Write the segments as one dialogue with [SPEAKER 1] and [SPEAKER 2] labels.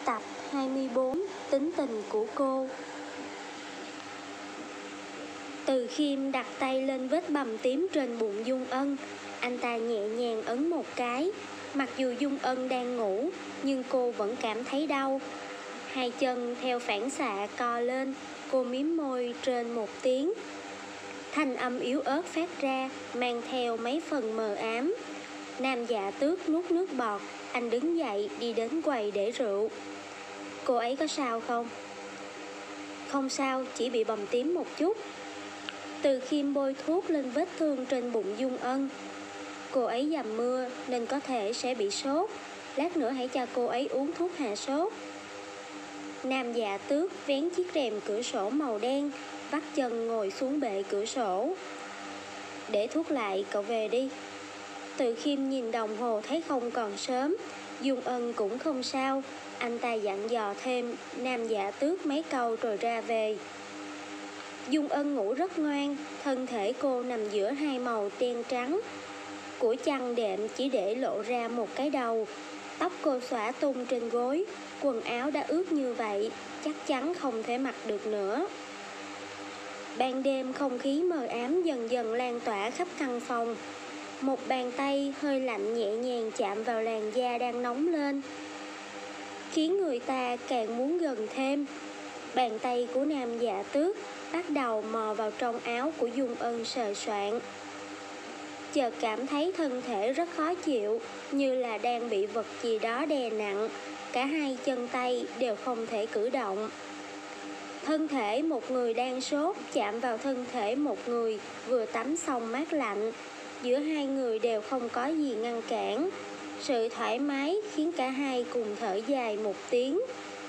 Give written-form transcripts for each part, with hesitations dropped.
[SPEAKER 1] Tập 24 Tính tình của cô. Từ Khiêm đặt tay lên vết bầm tím trên bụng Dung Ân. Anh ta nhẹ nhàng ấn một cái. Mặc dù Dung Ân đang ngủ, nhưng cô vẫn cảm thấy đau. Hai chân theo phản xạ co lên, cô mím môi trên một tiếng. Thanh âm yếu ớt phát ra, mang theo mấy phần mờ ám. Nam Dạ Tước nuốt nước bọt. Anh đứng dậy đi đến quầy để rượu. Cô ấy có sao không? Không sao, chỉ bị bầm tím một chút. Từ Khiêm bôi thuốc lên vết thương trên bụng Dung Ân. Cô ấy dầm mưa nên có thể sẽ bị sốt. Lát nữa hãy cho cô ấy uống thuốc hạ sốt. Nam Dạ Tước vén chiếc rèm cửa sổ màu đen, vắt chân ngồi xuống bệ cửa sổ. Để thuốc lại, cậu về đi. Từ Khiêm nhìn đồng hồ thấy không còn sớm. Dung Ân cũng không sao. Anh ta dặn dò thêm Nam Dạ Tước mấy câu rồi ra về. Dung Ân ngủ rất ngoan. Thân thể cô nằm giữa hai màu đen trắng. Của chăn đệm chỉ để lộ ra một cái đầu. Tóc cô xõa tung trên gối. Quần áo đã ướt như vậy, chắc chắn không thể mặc được nữa. Ban đêm không khí mờ ám dần dần lan tỏa khắp căn phòng. Một bàn tay hơi lạnh nhẹ nhàng chạm vào làn da đang nóng lên, khiến người ta càng muốn gần thêm. Bàn tay của Nam Dạ Tước bắt đầu mò vào trong áo của Dung Ân sờ soạng. Chợt cảm thấy thân thể rất khó chịu, như là đang bị vật gì đó đè nặng. Cả hai chân tay đều không thể cử động. Thân thể một người đang sốt chạm vào thân thể một người vừa tắm xong mát lạnh. Giữa hai người đều không có gì ngăn cản. Sự thoải mái khiến cả hai cùng thở dài một tiếng.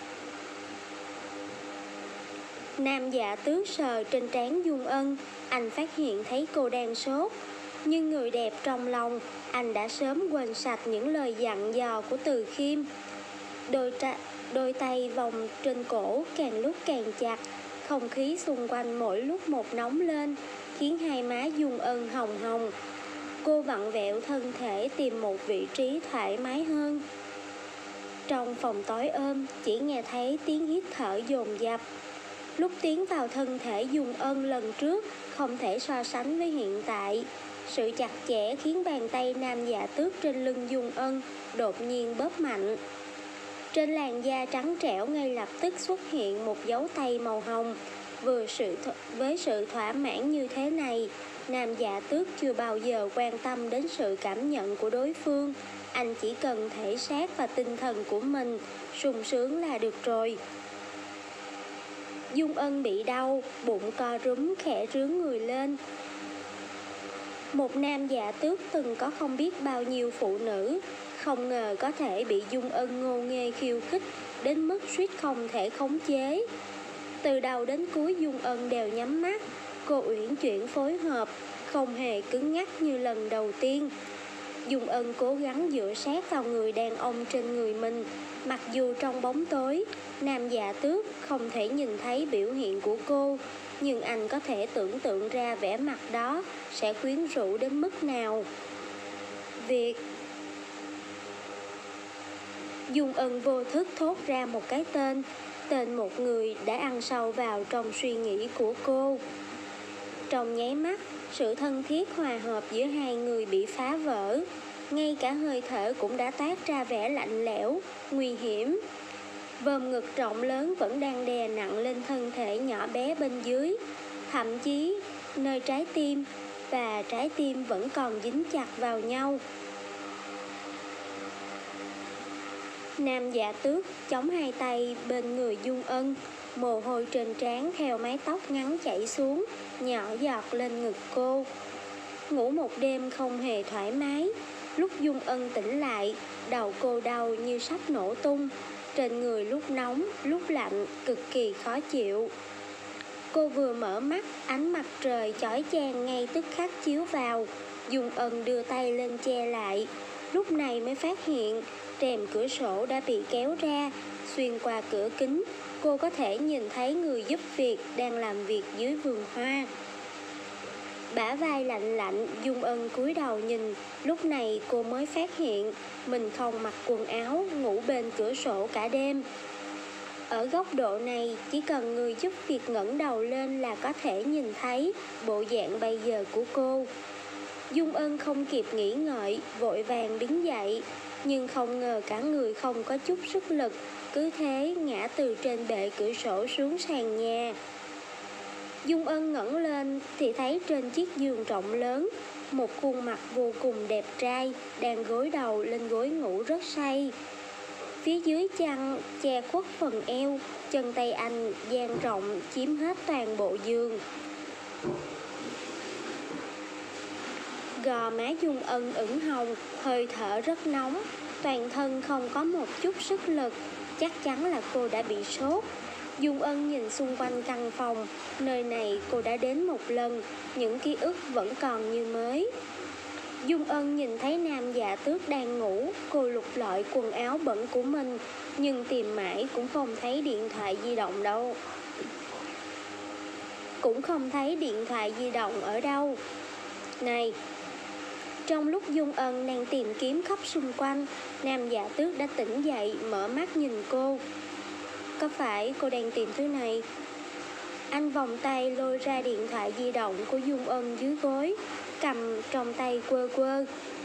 [SPEAKER 1] Nam Dạ Tước sờ trên trán Dung Ân. Anh phát hiện thấy cô đang sốt. Nhưng người đẹp trong lòng, anh đã sớm quên sạch những lời dặn dò của Từ Khiêm. Đôi tay vòng trên cổ càng lúc càng chặt. Không khí xung quanh mỗi lúc một nóng lên, khiến hai má Dung Ân hồng hồng. Cô vặn vẹo thân thể tìm một vị trí thoải mái hơn. Trong phòng tối ôm, chỉ nghe thấy tiếng hít thở dồn dập. Lúc tiến vào thân thể Dung Ân lần trước không thể so sánh với hiện tại. Sự chặt chẽ khiến bàn tay Nam Dạ Tước trên lưng Dung Ân đột nhiên bóp mạnh. Trên làn da trắng trẻo ngay lập tức xuất hiện một dấu tay màu hồng. Với sự thỏa mãn như thế này, Nam Dạ Tước chưa bao giờ quan tâm đến sự cảm nhận của đối phương. Anh chỉ cần thể xác và tinh thần của mình sung sướng là được rồi. Dung Ân bị đau, bụng co rúm khẽ rướn người lên. Một Nam Dạ Tước từng có không biết bao nhiêu phụ nữ, không ngờ có thể bị Dung Ân ngô nghê khiêu khích đến mức suýt không thể khống chế. Từ đầu đến cuối Dung Ân đều nhắm mắt. Cô uyển chuyển phối hợp, không hề cứng ngắc như lần đầu tiên. Dung Ân cố gắng dựa sát vào người đàn ông trên người mình. Mặc dù trong bóng tối, Nam Dạ Tước không thể nhìn thấy biểu hiện của cô, nhưng anh có thể tưởng tượng ra vẻ mặt đó sẽ quyến rũ đến mức nào. Dung Ân vô thức thốt ra một cái tên một người đã ăn sâu vào trong suy nghĩ của cô. Trong nháy mắt, sự thân thiết hòa hợp giữa hai người bị phá vỡ. Ngay cả hơi thở cũng đã toát ra vẻ lạnh lẽo, nguy hiểm. Vòm ngực rộng lớn vẫn đang đè nặng lên thân thể nhỏ bé bên dưới. Thậm chí, nơi trái tim và trái tim vẫn còn dính chặt vào nhau. Nam Dạ Tước chống hai tay bên người Dung Ân. Mồ hôi trên trán theo mái tóc ngắn chảy xuống, nhỏ giọt lên ngực cô. Ngủ một đêm không hề thoải mái. Lúc Dung Ân tỉnh lại, đầu cô đau như sắp nổ tung. Trên người lúc nóng, lúc lạnh, cực kỳ khó chịu. Cô vừa mở mắt, ánh mặt trời chói chang ngay tức khắc chiếu vào. Dung Ân đưa tay lên che lại. Lúc này mới phát hiện rèm cửa sổ đã bị kéo ra. Xuyên qua cửa kính, cô có thể nhìn thấy người giúp việc đang làm việc dưới vườn hoa. Bả vai lạnh lạnh, Dung Ân cúi đầu nhìn. Lúc này cô mới phát hiện mình không mặc quần áo, ngủ bên cửa sổ cả đêm. Ở góc độ này, chỉ cần người giúp việc ngẩng đầu lên là có thể nhìn thấy bộ dạng bây giờ của cô. Dung Ân không kịp nghĩ ngợi, vội vàng đứng dậy, nhưng không ngờ cả người không có chút sức lực, cứ thế ngã từ trên bệ cửa sổ xuống sàn nhà. Dung Ân ngẩng lên thì thấy trên chiếc giường rộng lớn, một khuôn mặt vô cùng đẹp trai đang gối đầu lên gối ngủ rất say. Phía dưới chăn che khuất phần eo, chân tay anh dang rộng chiếm hết toàn bộ giường. Gò má Dung Ân ửng hồng, hơi thở rất nóng, toàn thân không có một chút sức lực, chắc chắn là cô đã bị sốt. Dung Ân nhìn xung quanh căn phòng, nơi này cô đã đến một lần, những ký ức vẫn còn như mới. Dung Ân nhìn thấy Nam Dạ Tước đang ngủ, cô lục lọi quần áo bẩn của mình, nhưng tìm mãi cũng không thấy điện thoại di động đâu. Ở đâu? Này! Trong lúc Dung Ân đang tìm kiếm khắp xung quanh, Nam Dạ Tước đã tỉnh dậy, mở mắt nhìn cô. Có phải cô đang tìm thứ này? Anh vòng tay lôi ra điện thoại di động của Dung Ân dưới gối, cầm trong tay quơ quơ.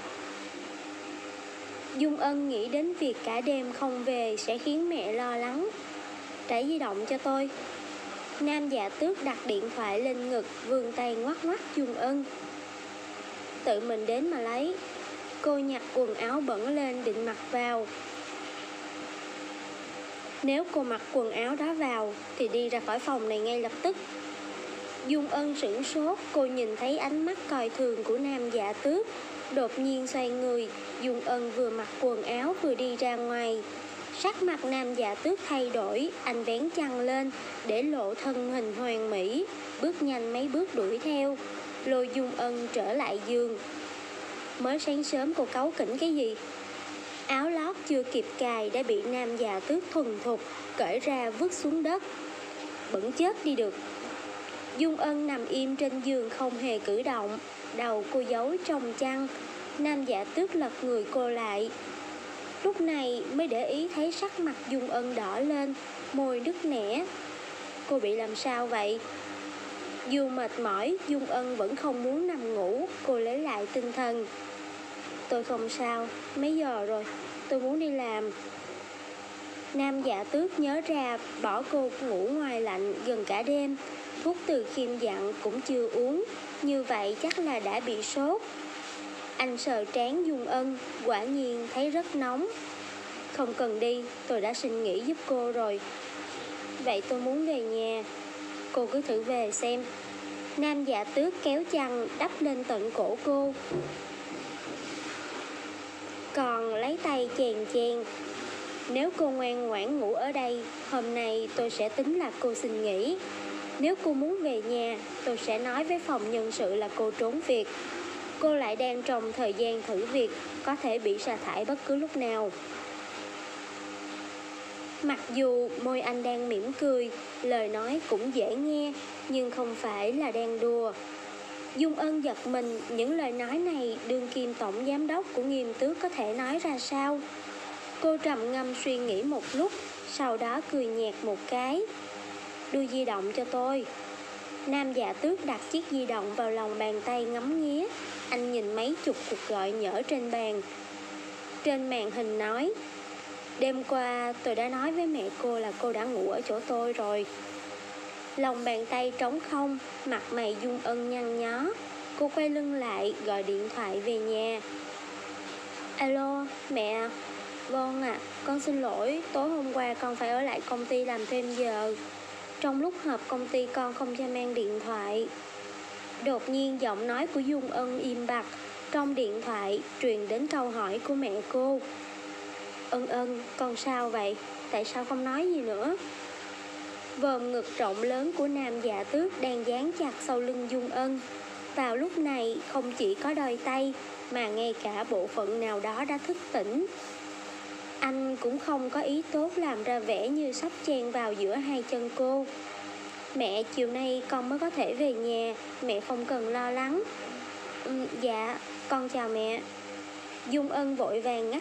[SPEAKER 1] Dung Ân nghĩ đến việc cả đêm không về sẽ khiến mẹ lo lắng. Trả di động cho tôi. Nam Dạ Tước đặt điện thoại lên ngực, vươn tay ngoắc ngoắc Dung Ân. Tự mình đến mà lấy. Cô nhặt quần áo bẩn lên định mặc vào. Nếu cô mặc quần áo đó vào thì đi ra khỏi phòng này ngay lập tức. Dung Ân sửng sốt, cô nhìn thấy ánh mắt coi thường của Nam Dạ Tước, đột nhiên xoay người. Dung Ân vừa mặc quần áo vừa đi ra ngoài. Sắc mặt Nam Dạ Tước thay đổi, anh vén chăn lên để lộ thân hình hoàn mỹ, bước nhanh mấy bước đuổi theo, lôi Dung Ân trở lại giường. Mới sáng sớm cô cáu kỉnh cái gì? Áo lót chưa kịp cài đã bị Nam Dạ Tước thuần thục cởi ra vứt xuống đất. Bẩn chết đi được. Dung Ân nằm im trên giường không hề cử động, đầu cô giấu trong chăn. Nam Dạ Tước lật người cô lại. Lúc này mới để ý thấy sắc mặt Dung Ân đỏ lên, môi đứt nẻ. Cô bị làm sao vậy? Dù mệt mỏi, Dung Ân vẫn không muốn nằm ngủ, cô lấy lại tinh thần. Tôi không sao, mấy giờ rồi, tôi muốn đi làm. Nam Dạ Tước nhớ ra bỏ cô ngủ ngoài lạnh gần cả đêm, thuốc từ Khiêm dặn cũng chưa uống, như vậy chắc là đã bị sốt. Anh sờ trán Dung Ân, quả nhiên thấy rất nóng. Không cần đi, tôi đã xin nghỉ giúp cô rồi. Vậy tôi muốn về nhà. Cô cứ thử về xem. Nam Dạ Tước kéo chăn đắp lên tận cổ cô, còn lấy tay chèn chèn. Nếu cô ngoan ngoãn ngủ ở đây, hôm nay tôi sẽ tính là cô xin nghỉ. Nếu cô muốn về nhà, tôi sẽ nói với phòng nhân sự là cô trốn việc. Cô lại đang trong thời gian thử việc, có thể bị sa thải bất cứ lúc nào. Mặc dù môi anh đang mỉm cười, lời nói cũng dễ nghe, nhưng không phải là đang đùa. Dung Ân giật mình, những lời nói này đương kim tổng giám đốc của Nghiêm Tước có thể nói ra sao? Cô trầm ngâm suy nghĩ một lúc, sau đó cười nhạt một cái. Đưa di động cho tôi. Nam Dạ Tước đặt chiếc di động vào lòng bàn tay ngắm nghía. Anh nhìn mấy chục cuộc gọi nhỡ trên bàn. Trên màn hình nói: đêm qua tôi đã nói với mẹ cô là cô đã ngủ ở chỗ tôi rồi. Lòng bàn tay trống không, mặt mày Dung Ân nhăn nhó. Cô quay lưng lại, gọi điện thoại về nhà. Alo, mẹ. Vâng ạ, con xin lỗi, tối hôm qua con phải ở lại công ty làm thêm giờ. Trong lúc họp công ty con không cho mang điện thoại. Đột nhiên giọng nói của Dung Ân im bặt. Trong điện thoại truyền đến câu hỏi của mẹ cô. Ân, con sao vậy? Tại sao không nói gì nữa? Vòm ngực rộng lớn của Nam Dạ Tước đang dán chặt sau lưng Dung Ân. Vào lúc này không chỉ có đôi tay, mà ngay cả bộ phận nào đó đã thức tỉnh. Anh cũng không có ý tốt làm ra vẻ như sắp chen vào giữa hai chân cô. Mẹ, chiều nay con mới có thể về nhà, mẹ không cần lo lắng. Dạ, con chào mẹ. Dung Ân vội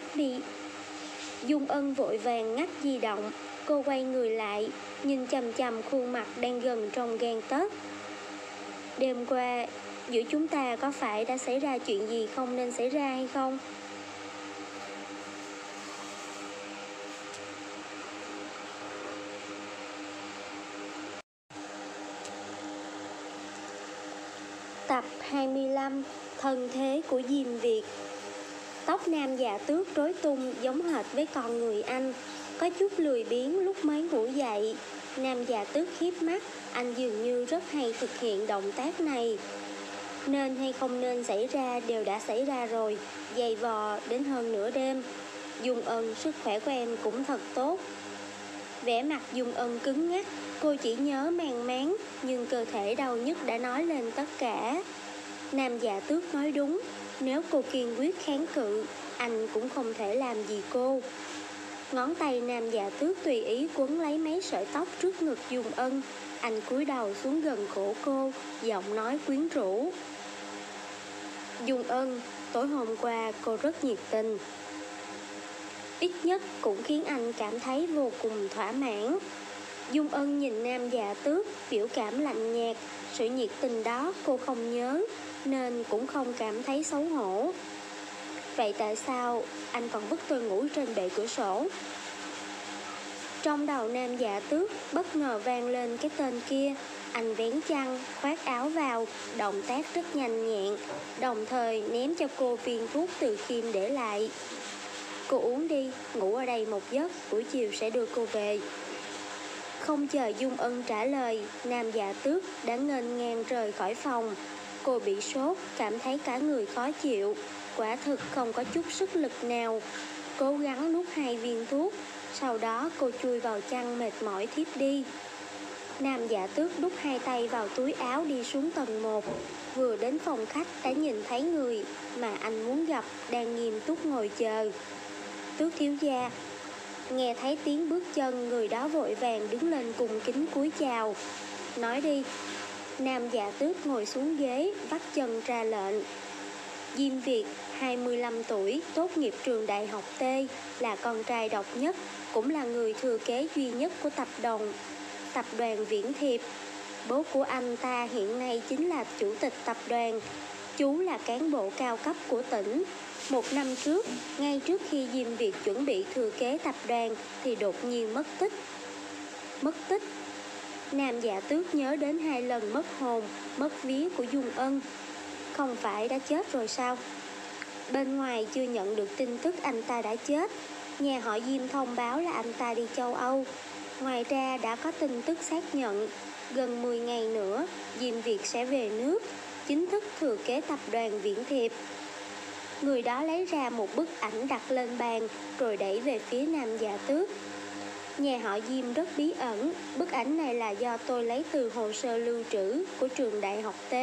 [SPEAKER 1] vàng ngắt di động. Cô quay người lại, nhìn chằm chằm khuôn mặt đang gần trong gang tấc. Đêm qua, giữa chúng ta có phải đã xảy ra chuyện gì không nên xảy ra hay không? Tập 25. Thân thế của Diêm Việt. Tóc Nam Dạ Tước rối tung giống hệt với con người anh, có chút lười biếng lúc mới ngủ dậy. Nam Dạ Tước híp mắt, anh dường như rất hay thực hiện động tác này. Nên hay không nên xảy ra đều đã xảy ra rồi, dày vò đến hơn nửa đêm. Dung Ân, sức khỏe của em cũng thật tốt. Vẻ mặt Dung Ân cứng ngắc, cô chỉ nhớ mang máng, nhưng cơ thể đau nhức đã nói lên tất cả. Nam Dạ Tước nói đúng, nếu cô kiên quyết kháng cự, anh cũng không thể làm gì cô. Ngón tay Nam Dạ Tước tùy ý quấn lấy mấy sợi tóc trước ngực Dung Ân. Anh cúi đầu xuống gần cổ cô, giọng nói quyến rũ. Dung Ân, tối hôm qua cô rất nhiệt tình. Ít nhất cũng khiến anh cảm thấy vô cùng thỏa mãn. Dung Ân nhìn Nam Dạ Tước, biểu cảm lạnh nhạt. Sự nhiệt tình đó cô không nhớ, nên cũng không cảm thấy xấu hổ. Vậy tại sao anh còn vứt tôi ngủ trên bệ cửa sổ? Trong đầu Nam Dạ Tước bất ngờ vang lên cái tên kia. Anh vén chăn, khoác áo vào, động tác rất nhanh nhẹn, đồng thời ném cho cô viên thuốc từ Khiêm để lại. Cô uống đi, ngủ ở đây một giấc, buổi chiều sẽ đưa cô về. Không chờ Dung Ân trả lời, Nam Dạ Tước đã nghênh ngang rời khỏi phòng. Cô bị sốt, cảm thấy cả người khó chịu, quả thực không có chút sức lực nào. Cố gắng nuốt 2 viên thuốc, sau đó cô chui vào chăn mệt mỏi thiếp đi. Nam Dạ Tước đút 2 tay vào túi áo đi xuống tầng 1. Vừa đến phòng khách đã nhìn thấy người mà anh muốn gặp đang nghiêm túc ngồi chờ. Tước thiếu gia. Nghe thấy tiếng bước chân, người đó vội vàng đứng lên cung kính cúi chào. Nói đi. Nam Dạ Tước ngồi xuống ghế, vắt chân ra lệnh. Diêm Việt, 25 tuổi, tốt nghiệp trường đại học T, là con trai độc nhất, cũng là người thừa kế duy nhất của tập đoàn Viễn Thiệp. Bố của anh ta hiện nay chính là chủ tịch tập đoàn. Chú là cán bộ cao cấp của tỉnh. 1 năm trước, ngay trước khi Diêm Việt chuẩn bị thừa kế tập đoàn thì đột nhiên mất tích. Mất tích? Nam Dạ Tước nhớ đến 2 lần mất hồn, mất vía của Dung Ân. Không phải đã chết rồi sao? Bên ngoài chưa nhận được tin tức anh ta đã chết. Nhà họ Diêm thông báo là anh ta đi châu Âu. Ngoài ra đã có tin tức xác nhận gần 10 ngày nữa Diêm Việt sẽ về nước, chính thức thừa kế tập đoàn Viễn Thiệp. Người đó lấy ra một bức ảnh đặt lên bàn rồi đẩy về phía Nam Dạ Tước. Nhà họ Diêm rất bí ẩn, bức ảnh này là do tôi lấy từ hồ sơ lưu trữ của trường đại học T.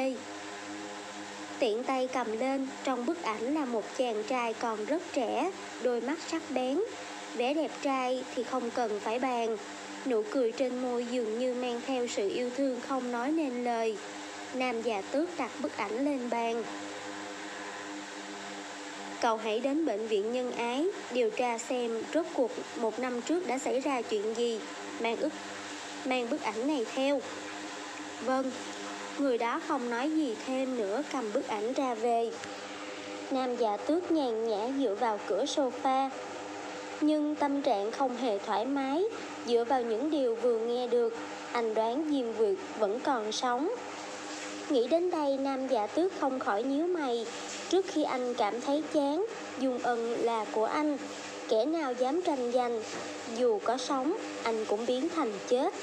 [SPEAKER 1] Tiện tay cầm lên, trong bức ảnh là một chàng trai còn rất trẻ, đôi mắt sắc bén. Vẻ đẹp trai thì không cần phải bàn, nụ cười trên môi dường như mang theo sự yêu thương không nói nên lời. Nam Dạ Tước đặt bức ảnh lên bàn. Cậu hãy đến bệnh viện Nhân Ái, điều tra xem rốt cuộc 1 năm trước đã xảy ra chuyện gì, mang bức ảnh này theo. Vâng. Người đó không nói gì thêm nữa, cầm bức ảnh ra về. Nam Dạ Tước nhàn nhã dựa vào cửa sofa. Nhưng tâm trạng không hề thoải mái. Dựa vào những điều vừa nghe được, anh đoán Diêm Việt vẫn còn sống. Nghĩ đến đây, Nam Dạ Tước không khỏi nhíu mày. Trước khi anh cảm thấy chán, Dung Ân là của anh, kẻ nào dám tranh giành. Dù có sống, anh cũng biến thành chết.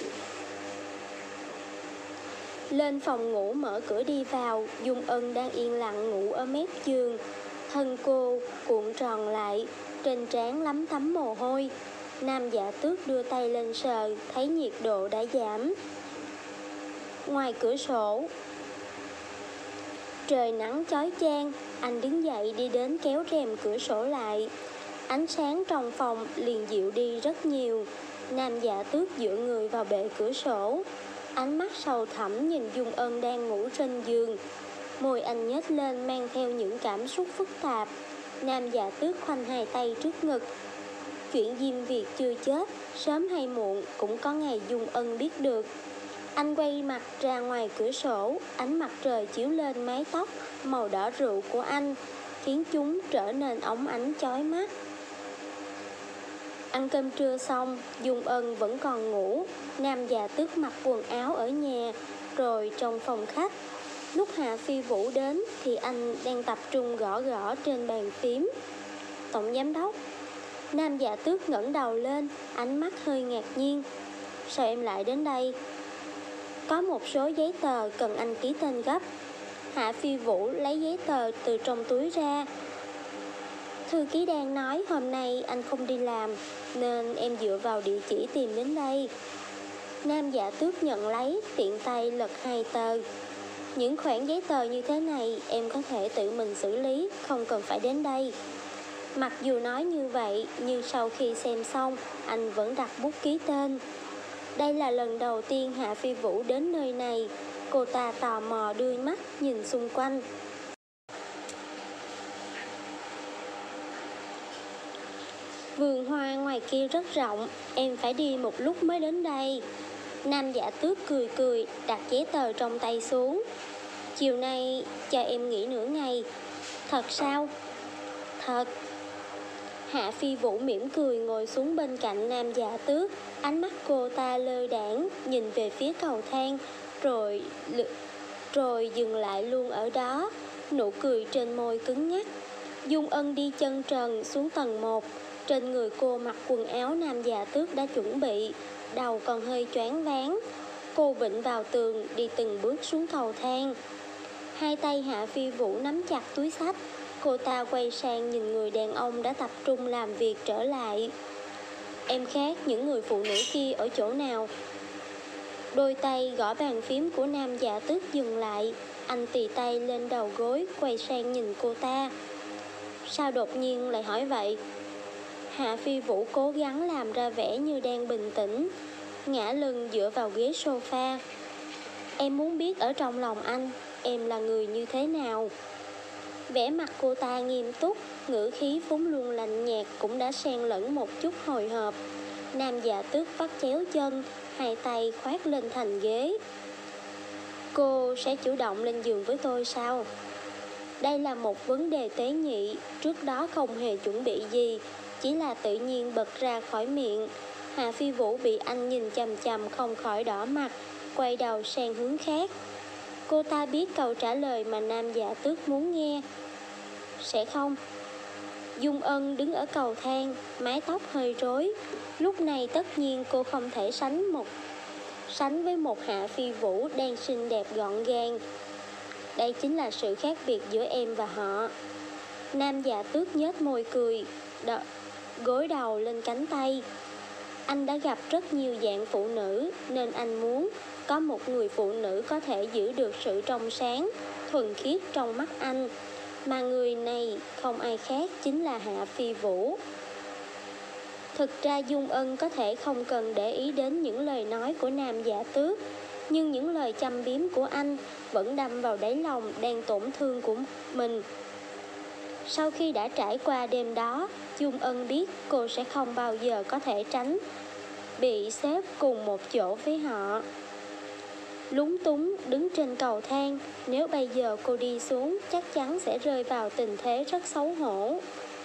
[SPEAKER 1] Lên phòng ngủ mở cửa đi vào, Dung Ân đang yên lặng ngủ ở mép giường. Thân cô cuộn tròn lại, trên trán lấm tấm mồ hôi. Nam Dạ Tước đưa tay lên sờ, thấy nhiệt độ đã giảm. Ngoài cửa sổ, trời nắng chói chang. Anh đứng dậy đi đến kéo rèm cửa sổ lại. Ánh sáng trong phòng liền dịu đi rất nhiều. Nam Dạ Tước dựa người vào bệ cửa sổ. ánh mắt sầu thẳm nhìn Dung Ân đang ngủ trên giường. Môi anh nhếch lên mang theo những cảm xúc phức tạp. Nam Dạ Tước khoanh hai tay trước ngực. Chuyện Diêm Việt chưa chết, sớm hay muộn cũng có ngày Dung Ân biết được. Anh quay mặt ra ngoài cửa sổ, ánh mặt trời chiếu lên mái tóc màu đỏ rượu của anh, khiến chúng trở nên óng ánh chói mắt. Ăn cơm trưa xong, Dung Ân vẫn còn ngủ. Nam Dạ Tước mặc quần áo ở nhà, rồi trong phòng khách. Lúc Hạ Phi Vũ đến thì anh đang tập trung gõ gõ trên bàn phím. Tổng giám đốc. Nam Dạ Tước ngẩng đầu lên, ánh mắt hơi ngạc nhiên. Sao em lại đến đây? Có một số giấy tờ cần anh ký tên gấp. Hạ Phi Vũ lấy giấy tờ từ trong túi ra. Thư ký đang nói hôm nay anh không đi làm, nên em dựa vào địa chỉ tìm đến đây. Nam Dạ Tước nhận lấy, tiện tay lật hai tờ. Những khoản giấy tờ như thế này em có thể tự mình xử lý, không cần phải đến đây. Mặc dù nói như vậy, nhưng sau khi xem xong, anh vẫn đặt bút ký tên. Đây là lần đầu tiên Hạ Phi Vũ đến nơi này. Cô ta tò mò đưa mắt nhìn xung quanh. Vườn hoa ngoài kia rất rộng, em phải đi một lúc mới đến đây. Nam Dạ Tước cười cười, đặt giấy tờ trong tay xuống. Chiều nay cho em nghỉ nửa ngày. Thật sao? Thật. Hạ Phi Vũ mỉm cười ngồi xuống bên cạnh Nam Dạ Tước. Ánh mắt cô ta lơ đãng nhìn về phía cầu thang, rồi dừng lại luôn ở đó. Nụ cười trên môi cứng ngắc. Dung Ân đi chân trần xuống tầng 1. Trên người cô mặc quần áo Nam Dạ Tước đã chuẩn bị, đầu còn hơi choáng váng. Cô vịn vào tường đi từng bước xuống cầu thang. Hai tay Hạ Phi Vũ nắm chặt túi xách. Cô ta quay sang nhìn người đàn ông đã tập trung làm việc trở lại. Em khác những người phụ nữ kia ở chỗ nào? Đôi tay gõ bàn phím của Nam Dạ Tước dừng lại. Anh tì tay lên đầu gối, quay sang nhìn cô ta. Sao đột nhiên lại hỏi vậy? Hạ Phi Vũ cố gắng làm ra vẻ như đang bình tĩnh, ngã lưng dựa vào ghế sofa. Em muốn biết ở trong lòng anh, em là người như thế nào? Vẻ mặt cô ta nghiêm túc, ngữ khí vốn luôn lạnh nhạt cũng đã xen lẫn một chút hồi hộp. Nam Dạ Tước vắt chéo chân, hai tay khoác lên thành ghế. Cô sẽ chủ động lên giường với tôi sao? Đây là một vấn đề tế nhị, trước đó không hề chuẩn bị gì, chỉ là tự nhiên bật ra khỏi miệng. Hạ Phi Vũ bị anh nhìn chằm chằm không khỏi đỏ mặt, quay đầu sang hướng khác. Cô ta biết câu trả lời mà Nam Dạ Tước muốn nghe. Sẽ không. Dung Ân đứng ở cầu thang, mái tóc hơi rối. Lúc này tất nhiên cô không thể sánh với một Hạ Phi Vũ đang xinh đẹp gọn gàng. Đây chính là sự khác biệt giữa em và họ. Nam Dạ Tước nhếch môi cười, gối đầu lên cánh tay. Anh đã gặp rất nhiều dạng phụ nữ, nên anh muốn có một người phụ nữ có thể giữ được sự trong sáng, thuần khiết trong mắt anh. Mà người này không ai khác chính là Hạ Phi Vũ. Thực ra Dung Ân có thể không cần để ý đến những lời nói của Nam Dạ Tước, nhưng những lời châm biếm của anh vẫn đâm vào đáy lòng đang tổn thương của mình. Sau khi đã trải qua đêm đó, Dung Ân biết cô sẽ không bao giờ có thể tránh bị xếp cùng một chỗ với họ. Lúng túng đứng trên cầu thang, nếu bây giờ cô đi xuống chắc chắn sẽ rơi vào tình thế rất xấu hổ.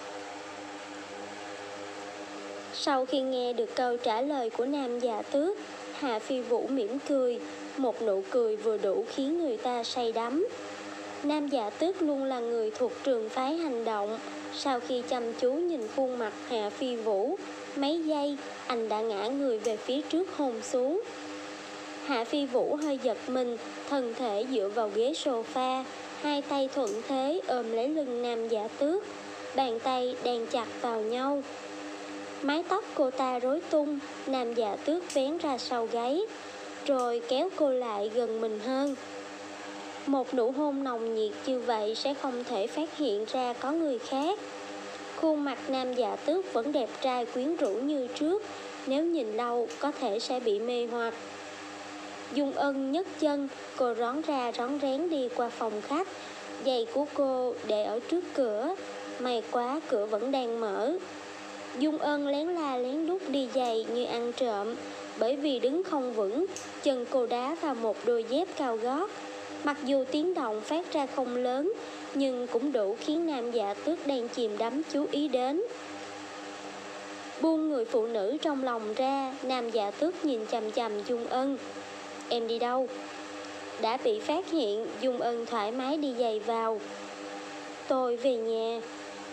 [SPEAKER 1] Sau khi nghe được câu trả lời của Nam Dạ Tước, Hạ Phi Vũ mỉm cười, một nụ cười vừa đủ khiến người ta say đắm. Nam Dạ Tước luôn là người thuộc trường phái hành động. Sau khi chăm chú nhìn khuôn mặt Hạ Phi Vũ, mấy giây anh đã ngã người về phía trước hôn xuống. Hạ Phi Vũ hơi giật mình, thân thể dựa vào ghế sofa, hai tay thuận thế ôm lấy lưng Nam Dạ Tước, bàn tay đan chặt vào nhau. Mái tóc cô ta rối tung, Nam Dạ Tước vén ra sau gáy, rồi kéo cô lại gần mình hơn. Một nụ hôn nồng nhiệt như vậy sẽ không thể phát hiện ra có người khác. Khuôn mặt Nam Dạ Tước vẫn đẹp trai quyến rũ như trước, nếu nhìn lâu có thể sẽ bị mê hoặc. Dung Ân nhấc chân, cô rón ra rón rén đi qua phòng khách. Giày của cô để ở trước cửa, may quá cửa vẫn đang mở. Dung Ân lén la lén lút đi giày như ăn trộm, bởi vì đứng không vững, chân cô đá vào một đôi dép cao gót. Mặc dù tiếng động phát ra không lớn, nhưng cũng đủ khiến Nam Dạ Tước đang chìm đắm chú ý đến. Buông người phụ nữ trong lòng ra, Nam Dạ Tước nhìn chằm chằm Dung Ân. Em đi đâu? Đã bị phát hiện, Dung Ân thoải mái đi giày vào. Tôi về nhà.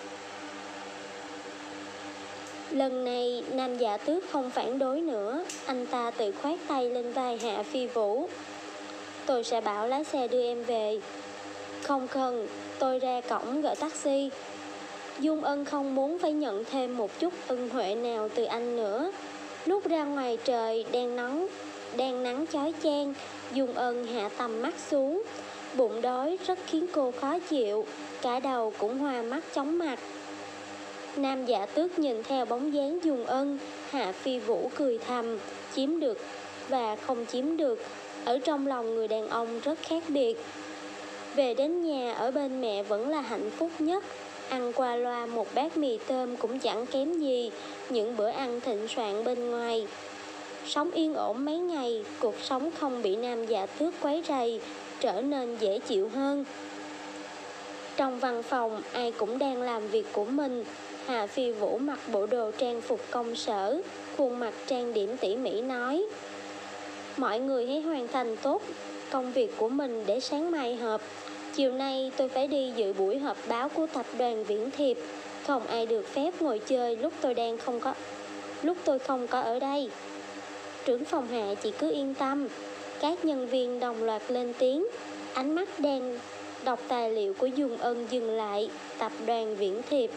[SPEAKER 1] Lần này Nam Dạ Tước không phản đối nữa, anh ta tự khoát tay lên vai Hạ Phi Vũ. Tôi sẽ bảo lái xe đưa em về. Không cần, tôi ra cổng gọi taxi. Dung Ân không muốn phải nhận thêm một chút ân huệ nào từ anh nữa. Lúc ra ngoài trời đang nắng chói chang, Dung Ân hạ tầm mắt xuống. Bụng đói rất khiến cô khó chịu, cả đầu cũng hoa mắt chóng mặt. Nam Dạ Tước nhìn theo bóng dáng Dung Ân, Hạ Phi Vũ cười thầm, chiếm được và không chiếm được, ở trong lòng người đàn ông rất khác biệt. Về đến nhà ở bên mẹ vẫn là hạnh phúc nhất, ăn qua loa một bát mì tôm cũng chẳng kém gì những bữa ăn thịnh soạn bên ngoài. Sống yên ổn mấy ngày, cuộc sống không bị Nam Dạ Tước quấy rầy, trở nên dễ chịu hơn. Trong văn phòng, ai cũng đang làm việc của mình. Hạ Phi Vũ mặc bộ đồ trang phục công sở, khuôn mặt trang điểm tỉ mỉ nói: mọi người hãy hoàn thành tốt công việc của mình để sáng mai họp. Chiều nay tôi phải đi dự buổi họp báo của tập đoàn Viễn Thiệp. Không ai được phép ngồi chơi lúc tôi không có ở đây. Trưởng phòng Hạ chị cứ yên tâm. Các nhân viên đồng loạt lên tiếng. Ánh mắt đang đọc tài liệu của Dung Ân dừng lại. Tập đoàn Viễn Thiệp.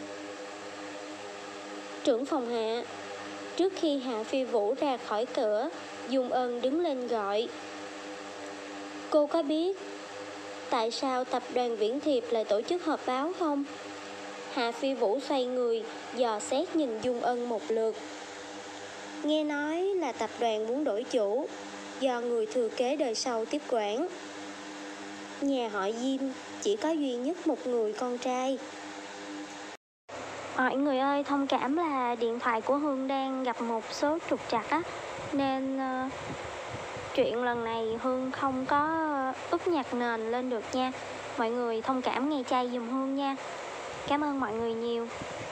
[SPEAKER 1] Trưởng phòng Hạ. Trước khi Hạ Phi Vũ ra khỏi cửa, Dung Ân đứng lên gọi. Cô có biết tại sao tập đoàn Viễn Thiệp lại tổ chức họp báo không? Hạ Phi Vũ xoay người, dò xét nhìn Dung Ân một lượt. Nghe nói là tập đoàn muốn đổi chủ, do người thừa kế đời sau tiếp quản. Nhà họ Diêm chỉ có duy nhất một người con trai. Mọi người ơi, thông cảm là điện thoại của Hương đang gặp một số trục trặc á, nên chuyện lần này Hương không có úp nhạc nền lên được nha. Mọi người thông cảm nghe chay giùm Hương nha. Cảm ơn mọi người nhiều.